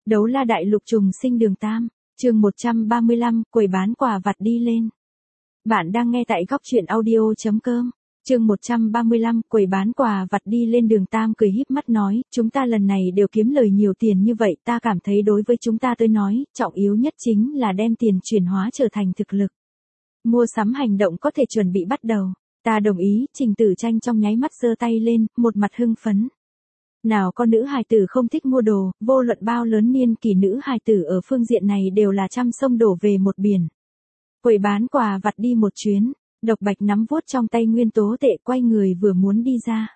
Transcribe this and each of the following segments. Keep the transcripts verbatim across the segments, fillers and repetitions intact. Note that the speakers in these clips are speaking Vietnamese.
Đấu la đại lục trùng sinh đường Tam, chương một trăm ba mươi lăm, quầy bán quà vặt đi lên. Bạn đang nghe tại góc truyện audio.com, chương một trăm ba mươi lăm, quầy bán quà vặt đi lên. Đường Tam cười híp mắt nói, chúng ta lần này đều kiếm lời nhiều tiền như vậy, ta cảm thấy đối với chúng ta tới nói, trọng yếu nhất chính là đem tiền chuyển hóa trở thành thực lực. Mua sắm hành động có thể chuẩn bị bắt đầu. Ta đồng ý. Trình Tử Tranh trong nháy mắt giơ tay lên, một mặt hưng phấn. Nào có nữ hài tử không thích mua đồ, vô luận bao lớn niên kỷ nữ hài tử ở phương diện này đều là trăm sông đổ về một biển. Quầy bán quà vặt đi một chuyến, Độc Bạch nắm vuốt trong tay nguyên tố tệ, quay người vừa muốn đi ra.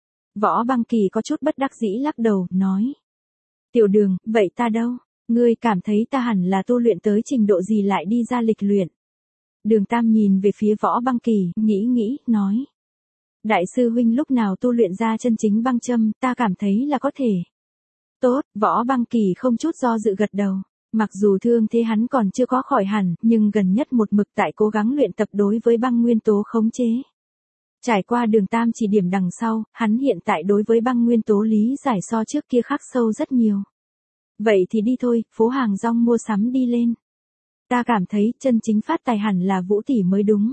Võ Băng Kỳ có chút bất đắc dĩ lắc đầu, nói. Tiểu Đường, vậy ta đâu? Ngươi cảm thấy ta hẳn là tu luyện tới trình độ gì lại đi ra lịch luyện? Đường Tam nhìn về phía Võ Băng Kỳ, nghĩ nghĩ, nói. Đại sư huynh lúc nào tu luyện ra chân chính băng châm, ta cảm thấy là có thể. Tốt, Võ Băng Kỳ không chút do dự gật đầu. Mặc dù thương thế hắn còn chưa có khỏi hẳn, nhưng gần nhất một mực tại cố gắng luyện tập đối với băng nguyên tố khống chế. Trải qua Đường Tam chỉ điểm đằng sau, hắn hiện tại đối với băng nguyên tố lý giải so trước kia khắc sâu rất nhiều. Vậy thì đi thôi, phố hàng rong mua sắm đi lên. Ta cảm thấy chân chính phát tài hẳn là Vũ tỷ mới đúng.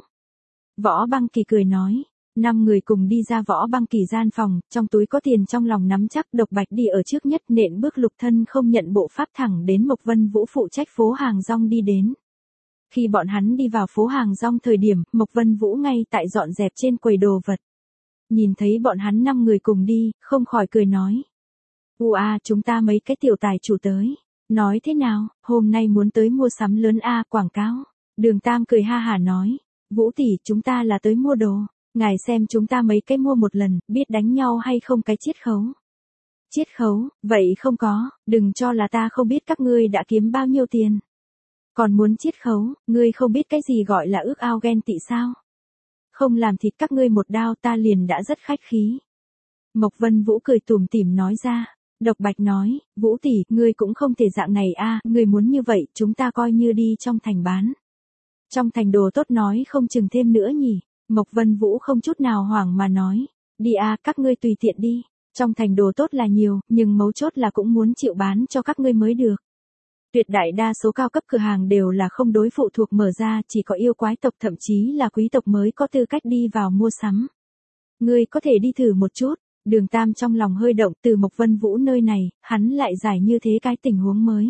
Võ Băng Kỳ cười nói. Năm người cùng đi ra Võ Băng Kỳ gian phòng, trong túi có tiền trong lòng nắm chắc. Độc Bạch đi ở trước nhất, nện bước lục thân không nhận bộ pháp thẳng đến Mộc Vân Vũ phụ trách phố hàng rong đi đến. Khi bọn hắn đi vào phố hàng rong thời điểm, Mộc Vân Vũ ngay tại dọn dẹp trên quầy đồ vật. Nhìn thấy bọn hắn năm người cùng đi, không khỏi cười nói. Ua à, chúng ta mấy cái tiểu tài chủ tới. Nói thế nào, hôm nay muốn tới mua sắm lớn a à, quảng cáo. Đường Tam cười ha hả nói. Vũ tỷ, chúng ta là tới mua đồ. Ngài xem chúng ta mấy cái mua một lần, biết đánh nhau hay không cái chiết khấu. Chiết khấu, vậy không có, đừng cho là ta không biết các ngươi đã kiếm bao nhiêu tiền. Còn muốn chiết khấu, ngươi không biết cái gì gọi là ước ao ghen tị sao? Không làm thịt các ngươi một đao ta liền đã rất khách khí. Mộc Vân Vũ cười tủm tỉm nói ra. Độc Bạch nói, Vũ tỷ, ngươi cũng không thể dạng này a, ngươi muốn như vậy, chúng ta coi như đi trong thành bán. Trong thành đồ tốt nói không chừng thêm nữa nhỉ. Mộc Vân Vũ không chút nào hoảng mà nói, đi a, các ngươi tùy tiện đi, trong thành đồ tốt là nhiều, nhưng mấu chốt là cũng muốn chịu bán cho các ngươi mới được. Tuyệt đại đa số cao cấp cửa hàng đều là không đối phụ thuộc mở ra, chỉ có yêu quái tộc thậm chí là quý tộc mới có tư cách đi vào mua sắm. Ngươi có thể đi thử một chút. Đường Tam trong lòng hơi động, từ Mộc Vân Vũ nơi này, hắn lại giải như thế cái tình huống mới.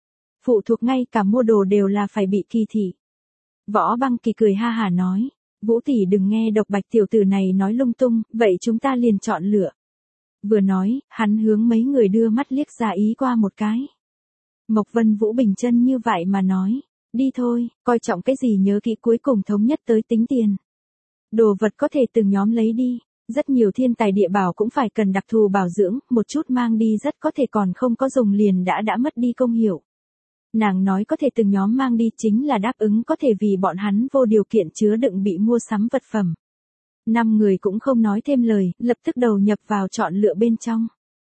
Phụ thuộc ngay cả mua đồ đều là phải bị kỳ thị. Võ Băng Kỳ cười ha hả nói. Vũ tỷ đừng nghe Độc Bạch tiểu tử này nói lung tung, vậy chúng ta liền chọn lựa. Vừa nói, hắn hướng mấy người đưa mắt liếc ra ý qua một cái. Mộc Vân Vũ bình chân như vậy mà nói, đi thôi, coi trọng cái gì nhớ kỹ cuối cùng thống nhất tới tính tiền. Đồ vật có thể từng nhóm lấy đi, rất nhiều thiên tài địa bảo cũng phải cần đặc thù bảo dưỡng, một chút mang đi rất có thể còn không có dùng liền đã đã mất đi công hiệu. Nàng nói có thể từng nhóm mang đi chính là đáp ứng có thể vì bọn hắn vô điều kiện chứa đựng bị mua sắm vật phẩm. Năm người cũng không nói thêm lời, lập tức đầu nhập vào chọn lựa bên trong.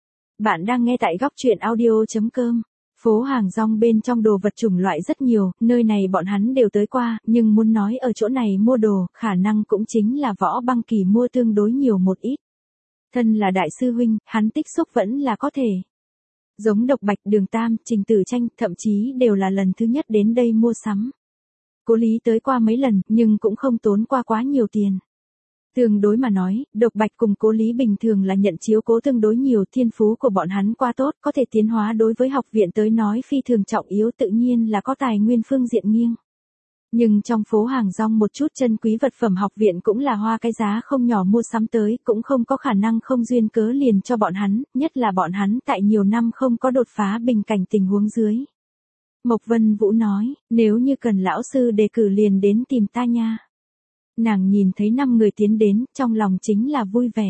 Bạn đang nghe tại góc truyện audio.com. Phố hàng rong bên trong đồ vật chủng loại rất nhiều, nơi này bọn hắn đều tới qua, nhưng muốn nói ở chỗ này mua đồ, khả năng cũng chính là Võ Băng Kỳ mua tương đối nhiều một ít. Thân là đại sư huynh, hắn tích xúc vẫn là có thể. Giống Độc Bạch, Đường Tam, Trình Tử Tranh, thậm chí đều là lần thứ nhất đến đây mua sắm. Cố Lý tới qua mấy lần, nhưng cũng không tốn qua quá nhiều tiền. Tương đối mà nói, Độc Bạch cùng Cố Lý bình thường là nhận chiếu cố tương đối nhiều, thiên phú của bọn hắn quá tốt, có thể tiến hóa đối với học viện tới nói phi thường trọng yếu, tự nhiên là có tài nguyên phương diện nghiêng. Nhưng trong phố hàng rong một chút chân quý vật phẩm học viện cũng là hoa cái giá không nhỏ mua sắm tới, cũng không có khả năng không duyên cớ liền cho bọn hắn, nhất là bọn hắn tại nhiều năm không có đột phá bình cảnh tình huống dưới. Mộc Vân Vũ nói, nếu như cần lão sư đề cử liền đến tìm ta nha. Nàng nhìn thấy năm người tiến đến, trong lòng chính là vui vẻ.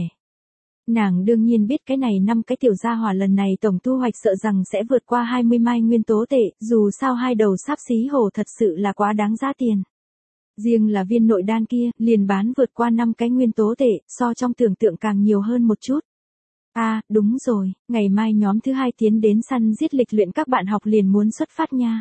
Nàng đương nhiên biết cái này năm cái tiểu gia hỏa lần này tổng thu hoạch sợ rằng sẽ vượt qua hai mươi mai nguyên tố tệ, dù sao hai đầu sáp xí hổ thật sự là quá đáng giá tiền. Riêng là viên nội đan kia, liền bán vượt qua năm cái nguyên tố tệ, so trong tưởng tượng càng nhiều hơn một chút. À, đúng rồi, ngày mai nhóm thứ hai tiến đến săn giết lịch luyện các bạn học liền muốn xuất phát nha.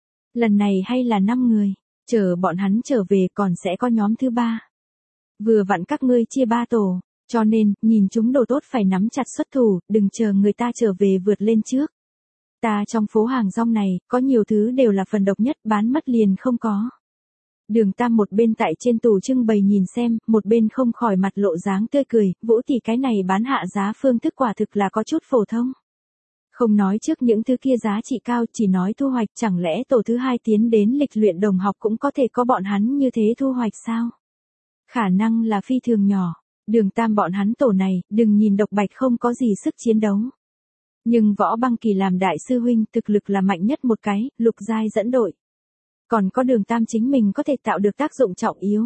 Lần này hay là năm người, chờ bọn hắn trở về còn sẽ có nhóm thứ ba. Vừa vặn các ngươi chia ba tổ. Cho nên, nhìn chúng đồ tốt phải nắm chặt xuất thủ, đừng chờ người ta trở về vượt lên trước. Ta trong phố hàng rong này, có nhiều thứ đều là phần độc nhất, bán mất liền không có. Đường Tam một bên tại trên tủ trưng bày nhìn xem, một bên không khỏi mặt lộ dáng tươi cười, Vũ tỷ cái này bán hạ giá phương thức quả thực là có chút phổ thông. Không nói trước những thứ kia giá trị cao, chỉ nói thu hoạch, chẳng lẽ tổ thứ hai tiến đến lịch luyện đồng học cũng có thể có bọn hắn như thế thu hoạch sao? Khả năng là phi thường nhỏ. Đường Tam bọn hắn tổ này, đừng nhìn Độc Bạch không có gì sức chiến đấu. Nhưng Võ Băng Kỳ làm đại sư huynh thực lực là mạnh nhất một cái, lục giai dẫn đội. Còn có Đường Tam chính mình có thể tạo được tác dụng trọng yếu.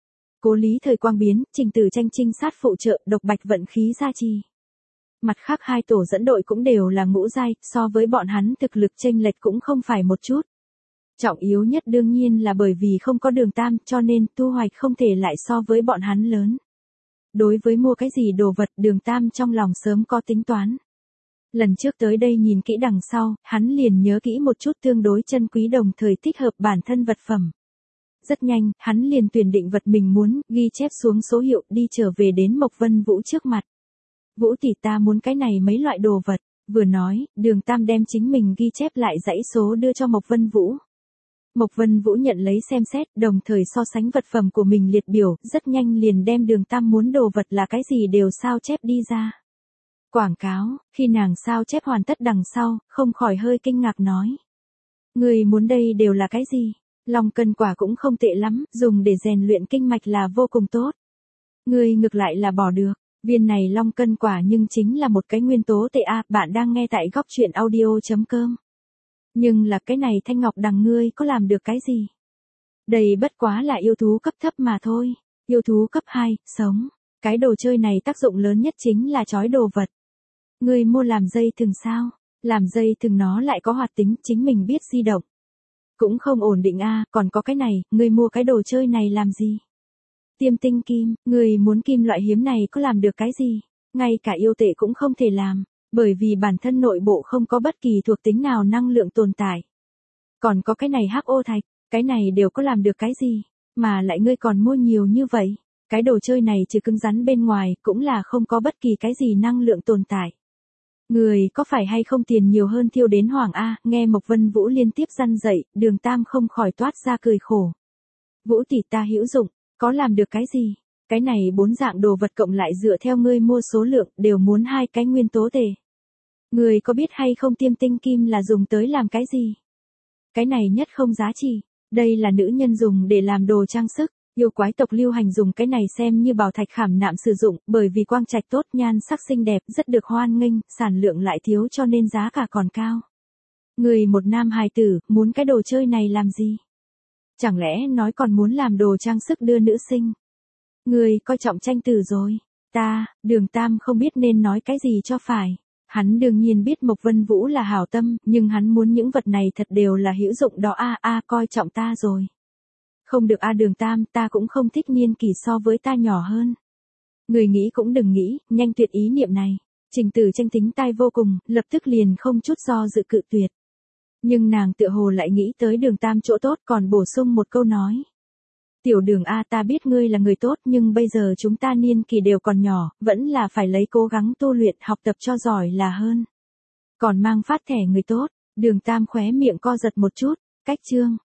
Cố Lý thời quang biến, Trình Tử tranh trinh sát phụ trợ, Độc Bạch vận khí gia trì. Mặt khác hai tổ dẫn đội cũng đều là ngũ giai, so với bọn hắn thực lực chênh lệch cũng không phải một chút. Trọng yếu nhất đương nhiên là bởi vì không có Đường Tam, cho nên thu hoạch không thể lại so với bọn hắn lớn. Đối với mua cái gì đồ vật, Đường Tam trong lòng sớm có tính toán. Lần trước tới đây nhìn kỹ đằng sau, hắn liền nhớ kỹ một chút tương đối chân quý đồng thời thích hợp bản thân vật phẩm. Rất nhanh, hắn liền tuyển định vật mình muốn, ghi chép xuống số hiệu, đi trở về đến Mộc Vân Vũ trước mặt. Vũ tỷ ta muốn cái này mấy loại đồ vật, vừa nói, Đường Tam đem chính mình ghi chép lại dãy số đưa cho Mộc Vân Vũ. Mộc Vân Vũ nhận lấy xem xét, đồng thời so sánh vật phẩm của mình liệt biểu, rất nhanh liền đem Đường Tam muốn đồ vật là cái gì đều sao chép đi ra. Quảng cáo, khi nàng sao chép hoàn tất đằng sau, không khỏi hơi kinh ngạc nói. Người muốn đây đều là cái gì? Long cân quả cũng không tệ lắm, dùng để rèn luyện kinh mạch là vô cùng tốt. Người ngược lại là bỏ được, viên này long cân quả nhưng chính là một cái nguyên tố tệ a, bạn đang nghe tại góc truyện audio chấm com. Nhưng là cái này thanh ngọc đằng ngươi có làm được cái gì? Đây bất quá là yêu thú cấp thấp mà thôi, yêu thú cấp hai, sống. Cái đồ chơi này tác dụng lớn nhất chính là trói đồ vật. Ngươi mua làm dây thừng sao? Làm dây thừng nó lại có hoạt tính, chính mình biết di động. Cũng không ổn định a, còn có cái này, ngươi mua cái đồ chơi này làm gì? Tiêm tinh kim, ngươi muốn kim loại hiếm này có làm được cái gì? Ngay cả yêu tệ cũng không thể làm, bởi vì bản thân nội bộ không có bất kỳ thuộc tính nào năng lượng tồn tại. Còn có cái này hắc ô thạch, cái này đều có làm được cái gì? Mà lại ngươi còn mua nhiều như vậy? Cái đồ chơi này trừ cứng rắn bên ngoài, cũng là không có bất kỳ cái gì năng lượng tồn tại. Người có phải hay không tiền nhiều hơn thiêu đến Hoàng A, nghe Mộc Vân Vũ liên tiếp răn dậy, Đường Tam không khỏi toát ra cười khổ. Vũ tỷ ta hữu dụng, có làm được cái gì? Cái này bốn dạng đồ vật cộng lại dựa theo ngươi mua số lượng, đều muốn hai cái nguyên tố tệ. Người có biết hay không tiêm tinh kim là dùng tới làm cái gì? Cái này nhất không giá trị, đây là nữ nhân dùng để làm đồ trang sức. Yêu quái tộc lưu hành dùng cái này xem như bảo thạch khảm nạm sử dụng, bởi vì quang trạch tốt, nhan sắc xinh đẹp, rất được hoan nghênh, sản lượng lại thiếu cho nên giá cả còn cao. Người một nam hài tử, muốn cái đồ chơi này làm gì? Chẳng lẽ nói còn muốn làm đồ trang sức đưa nữ sinh? Người coi trọng tranh tử rồi. Ta, Đường Tam không biết nên nói cái gì cho phải. Hắn đương nhiên biết Mộc Vân Vũ là hảo tâm, nhưng hắn muốn những vật này thật đều là hữu dụng đó a a coi trọng ta rồi. Không được a Đường Tam, ta cũng không thích niên kỳ so với ta nhỏ hơn. Người nghĩ cũng đừng nghĩ, nhanh tuyệt ý niệm này. Trình Tử tranh tính tai vô cùng, lập tức liền không chút do dự cự tuyệt. Nhưng nàng tựa hồ lại nghĩ tới Đường Tam chỗ tốt, còn bổ sung một câu nói. Tiểu Đường a, ta biết ngươi là người tốt, nhưng bây giờ chúng ta niên kỳ đều còn nhỏ, vẫn là phải lấy cố gắng tu luyện, học tập cho giỏi là hơn. Còn mang phát thẻ người tốt, Đường Tam khóe miệng co giật một chút, cách chương.